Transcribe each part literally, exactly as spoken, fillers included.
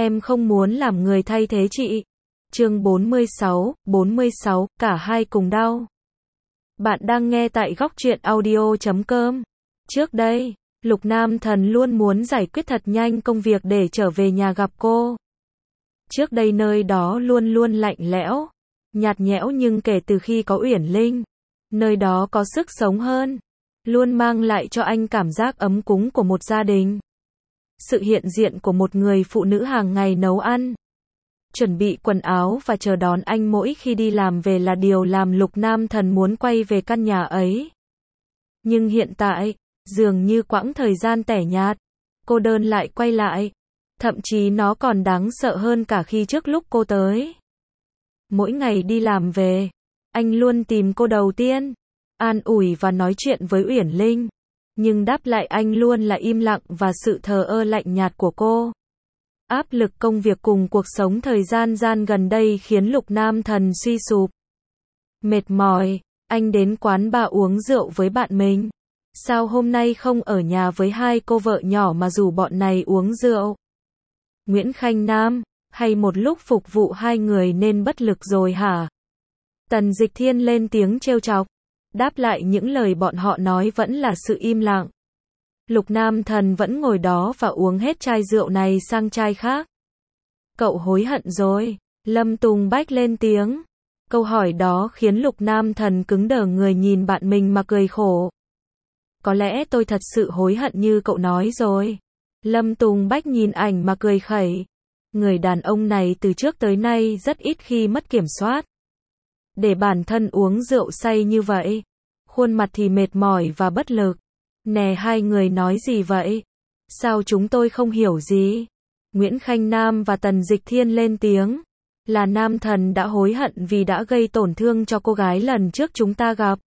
em không muốn làm người thay thế chị. Chương bốn mươi sáu, bốn mươi sáu, cả hai cùng đau. Bạn đang nghe tại góc truyện audio chấm com. Trước đây, Lục Nam Thần luôn muốn giải quyết thật nhanh công việc để trở về nhà gặp cô. Trước đây nơi đó luôn luôn lạnh lẽo, nhạt nhẽo, nhưng kể từ khi có Uyển Linh, nơi đó có sức sống hơn, luôn mang lại cho anh cảm giác ấm cúng của một gia đình. Sự hiện diện của một người phụ nữ hàng ngày nấu ăn, chuẩn bị quần áo và chờ đón anh mỗi khi đi làm về là điều làm Lục Nam Thần muốn quay về căn nhà ấy. Nhưng hiện tại, dường như quãng thời gian tẻ nhạt, cô đơn lại quay lại. Thậm chí nó còn đáng sợ hơn cả khi trước lúc cô tới. Mỗi ngày đi làm về, anh luôn tìm cô đầu tiên, an ủi và nói chuyện với Uyển Linh. Nhưng đáp lại anh luôn là im lặng và sự thờ ơ lạnh nhạt của cô. Áp lực công việc cùng cuộc sống thời gian gian gần đây khiến Lục Nam Thần suy sụp. Mệt mỏi, anh đến quán bar uống rượu với bạn mình. Sao hôm nay không ở nhà với hai cô vợ nhỏ mà rủ bọn này uống rượu? Nguyễn Khanh Nam, hay một lúc phục vụ hai người nên bất lực rồi hả? Tần Dịch Thiên lên tiếng trêu chọc. Đáp lại những lời bọn họ nói vẫn là sự im lặng. Lục Nam Thần vẫn ngồi đó và uống hết chai rượu này sang chai khác. Cậu hối hận rồi? Lâm Tùng Bách lên tiếng. Câu hỏi đó khiến Lục Nam Thần cứng đờ người nhìn bạn mình mà cười khổ. Có lẽ tôi thật sự hối hận như cậu nói rồi. Lâm Tùng Bách nhìn ảnh mà cười khẩy. Người đàn ông này từ trước tới nay rất ít khi mất kiểm soát. Để bản thân uống rượu say như vậy, khuôn mặt thì mệt mỏi và bất lực. Nè, hai người nói gì vậy? Sao chúng tôi không hiểu gì? Nguyễn Khanh Nam và Tần Dịch Thiên lên tiếng. Là Nam Thần đã hối hận vì đã gây tổn thương cho cô gái lần trước chúng ta gặp.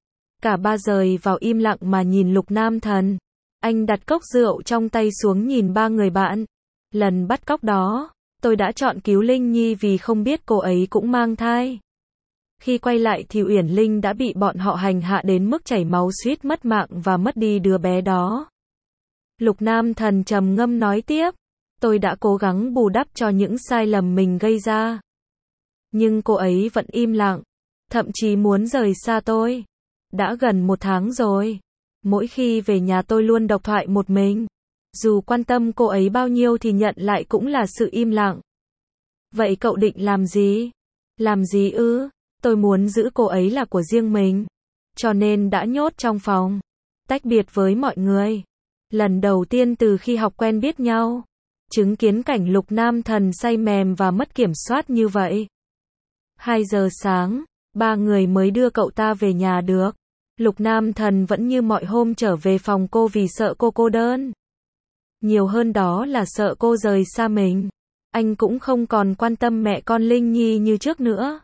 Cả ba rời vào im lặng mà nhìn Lục Nam Thần. Anh đặt cốc rượu trong tay xuống nhìn ba người bạn. Lần bắt cóc đó, tôi đã chọn cứu Linh Nhi vì không biết cô ấy cũng mang thai. Khi quay lại thì Uyển Linh đã bị bọn họ hành hạ đến mức chảy máu suýt mất mạng và mất đi đứa bé đó. Lục Nam Thần trầm ngâm nói tiếp. Tôi đã cố gắng bù đắp cho những sai lầm mình gây ra. Nhưng cô ấy vẫn im lặng, thậm chí muốn rời xa tôi. Đã gần một tháng rồi. Mỗi khi về nhà tôi luôn độc thoại một mình. Dù quan tâm cô ấy bao nhiêu thì nhận lại cũng là sự im lặng. Vậy cậu định làm gì? Làm gì ư? Tôi muốn giữ cô ấy là của riêng mình. Cho nên đã nhốt trong phòng. Tách biệt với mọi người. Lần đầu tiên từ khi học quen biết nhau. Chứng kiến cảnh Lục Nam Thần say mềm và mất kiểm soát như vậy. Hai giờ sáng, ba người mới đưa cậu ta về nhà được. Lục Nam Thần vẫn như mọi hôm trở về phòng cô vì sợ cô cô đơn. Nhiều hơn đó là sợ cô rời xa mình. Anh cũng không còn quan tâm mẹ con Linh Nhi như trước nữa.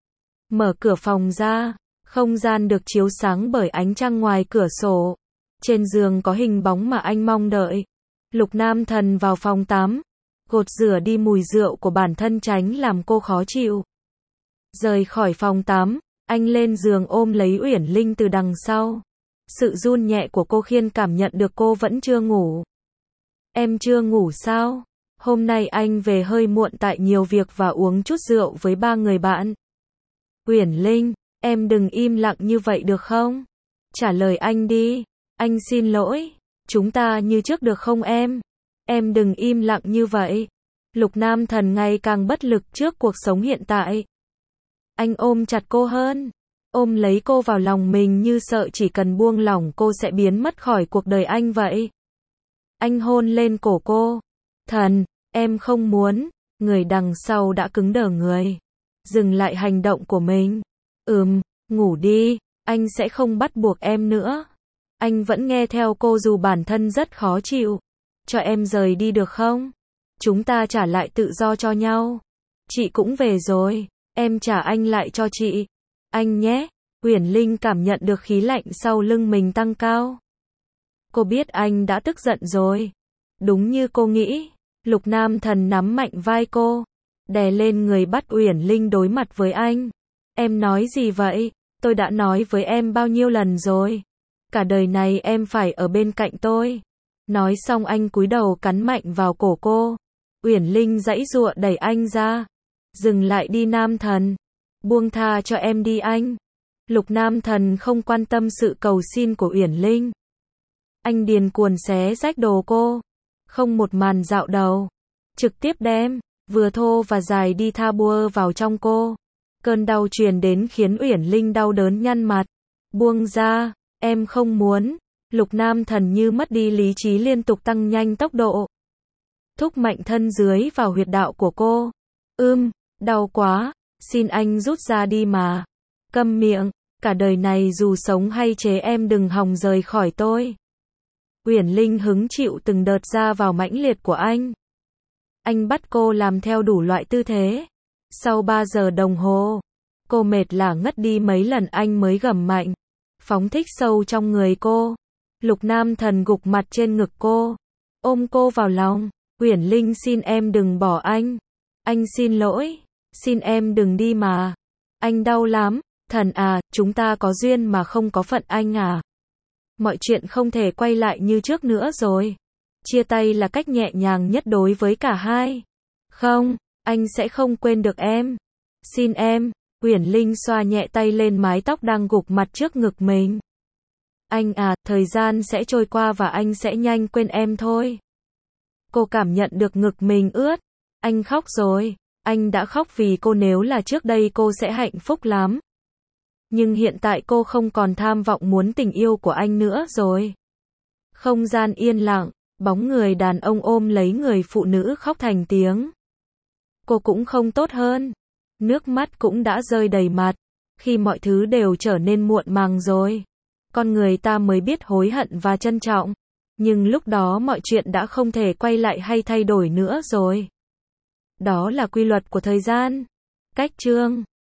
Mở cửa phòng ra, không gian được chiếu sáng bởi ánh trăng ngoài cửa sổ. Trên giường có hình bóng mà anh mong đợi. Lục Nam Thần vào phòng tắm, gột rửa đi mùi rượu của bản thân tránh làm cô khó chịu. Rời khỏi phòng tắm, anh lên giường ôm lấy Uyển Linh từ đằng sau. Sự run nhẹ của cô khiến cảm nhận được cô vẫn chưa ngủ. Em chưa ngủ sao? Hôm nay anh về hơi muộn tại nhiều việc và uống chút rượu với ba người bạn. Uyển Linh, em đừng im lặng như vậy được không? Trả lời anh đi. Anh xin lỗi. Chúng ta như trước được không em? Em đừng im lặng như vậy. Lục Nam Thần ngày càng bất lực trước cuộc sống hiện tại. Anh ôm chặt cô hơn. Ôm lấy cô vào lòng mình như sợ chỉ cần buông lỏng cô sẽ biến mất khỏi cuộc đời anh vậy. Anh hôn lên cổ cô. Thần, em không muốn. Người đằng sau đã cứng đờ người. Dừng lại hành động của mình. Ừm, ngủ đi. Anh sẽ không bắt buộc em nữa. Anh vẫn nghe theo cô dù bản thân rất khó chịu. Cho em rời đi được không? Chúng ta trả lại tự do cho nhau. Chị cũng về rồi. Em trả anh lại cho chị. Anh nhé. Uyển Linh cảm nhận được khí lạnh sau lưng mình tăng cao. Cô biết anh đã tức giận rồi. Đúng như cô nghĩ. Lục Nam Thần nắm mạnh vai cô. Đè lên người bắt Uyển Linh đối mặt với anh. Em nói gì vậy? Tôi đã nói với em bao nhiêu lần rồi. Cả đời này em phải ở bên cạnh tôi. Nói xong anh cúi đầu cắn mạnh vào cổ cô. Uyển Linh giãy giụa đẩy anh ra. Dừng lại đi Nam Thần. Buông tha cho em đi anh. Lục Nam Thần không quan tâm sự cầu xin của Uyển Linh. Anh điền cuồng xé rách đồ cô. Không một màn dạo đầu. Trực tiếp đem, vừa thô và dài đi tha bua vào trong cô. Cơn đau truyền đến khiến Uyển Linh đau đớn nhăn mặt. Buông ra, em không muốn. Lục Nam Thần như mất đi lý trí liên tục tăng nhanh tốc độ. Thúc mạnh thân dưới vào huyệt đạo của cô. Ưm, đau quá, xin anh rút ra đi mà. Câm miệng, cả đời này dù sống hay chế em đừng hòng rời khỏi tôi. Uyển Linh hứng chịu từng đợt ra vào mãnh liệt của anh. Anh bắt cô làm theo đủ loại tư thế. Sau ba giờ đồng hồ, cô mệt lả ngất đi mấy lần anh mới gầm mạnh. Phóng thích sâu trong người cô. Lục Nam Thần gục mặt trên ngực cô. Ôm cô vào lòng. Uyển Linh xin em đừng bỏ anh. Anh xin lỗi. Xin em đừng đi mà. Anh đau lắm. Thần à, chúng ta có duyên mà không có phận anh à. Mọi chuyện không thể quay lại như trước nữa rồi. Chia tay là cách nhẹ nhàng nhất đối với cả hai. Không, anh sẽ không quên được em. Xin em. Uyển Linh xoa nhẹ tay lên mái tóc đang gục mặt trước ngực mình. Anh à, thời gian sẽ trôi qua và anh sẽ nhanh quên em thôi. Cô cảm nhận được ngực mình ướt. Anh khóc rồi. Anh đã khóc vì cô, nếu là trước đây cô sẽ hạnh phúc lắm. Nhưng hiện tại cô không còn tham vọng muốn tình yêu của anh nữa rồi. Không gian yên lặng, bóng người đàn ông ôm lấy người phụ nữ khóc thành tiếng. Cô cũng không tốt hơn. Nước mắt cũng đã rơi đầy mặt. Khi mọi thứ đều trở nên muộn màng rồi, con người ta mới biết hối hận và trân trọng. Nhưng lúc đó mọi chuyện đã không thể quay lại hay thay đổi nữa rồi. Đó là quy luật của thời gian. Cách chương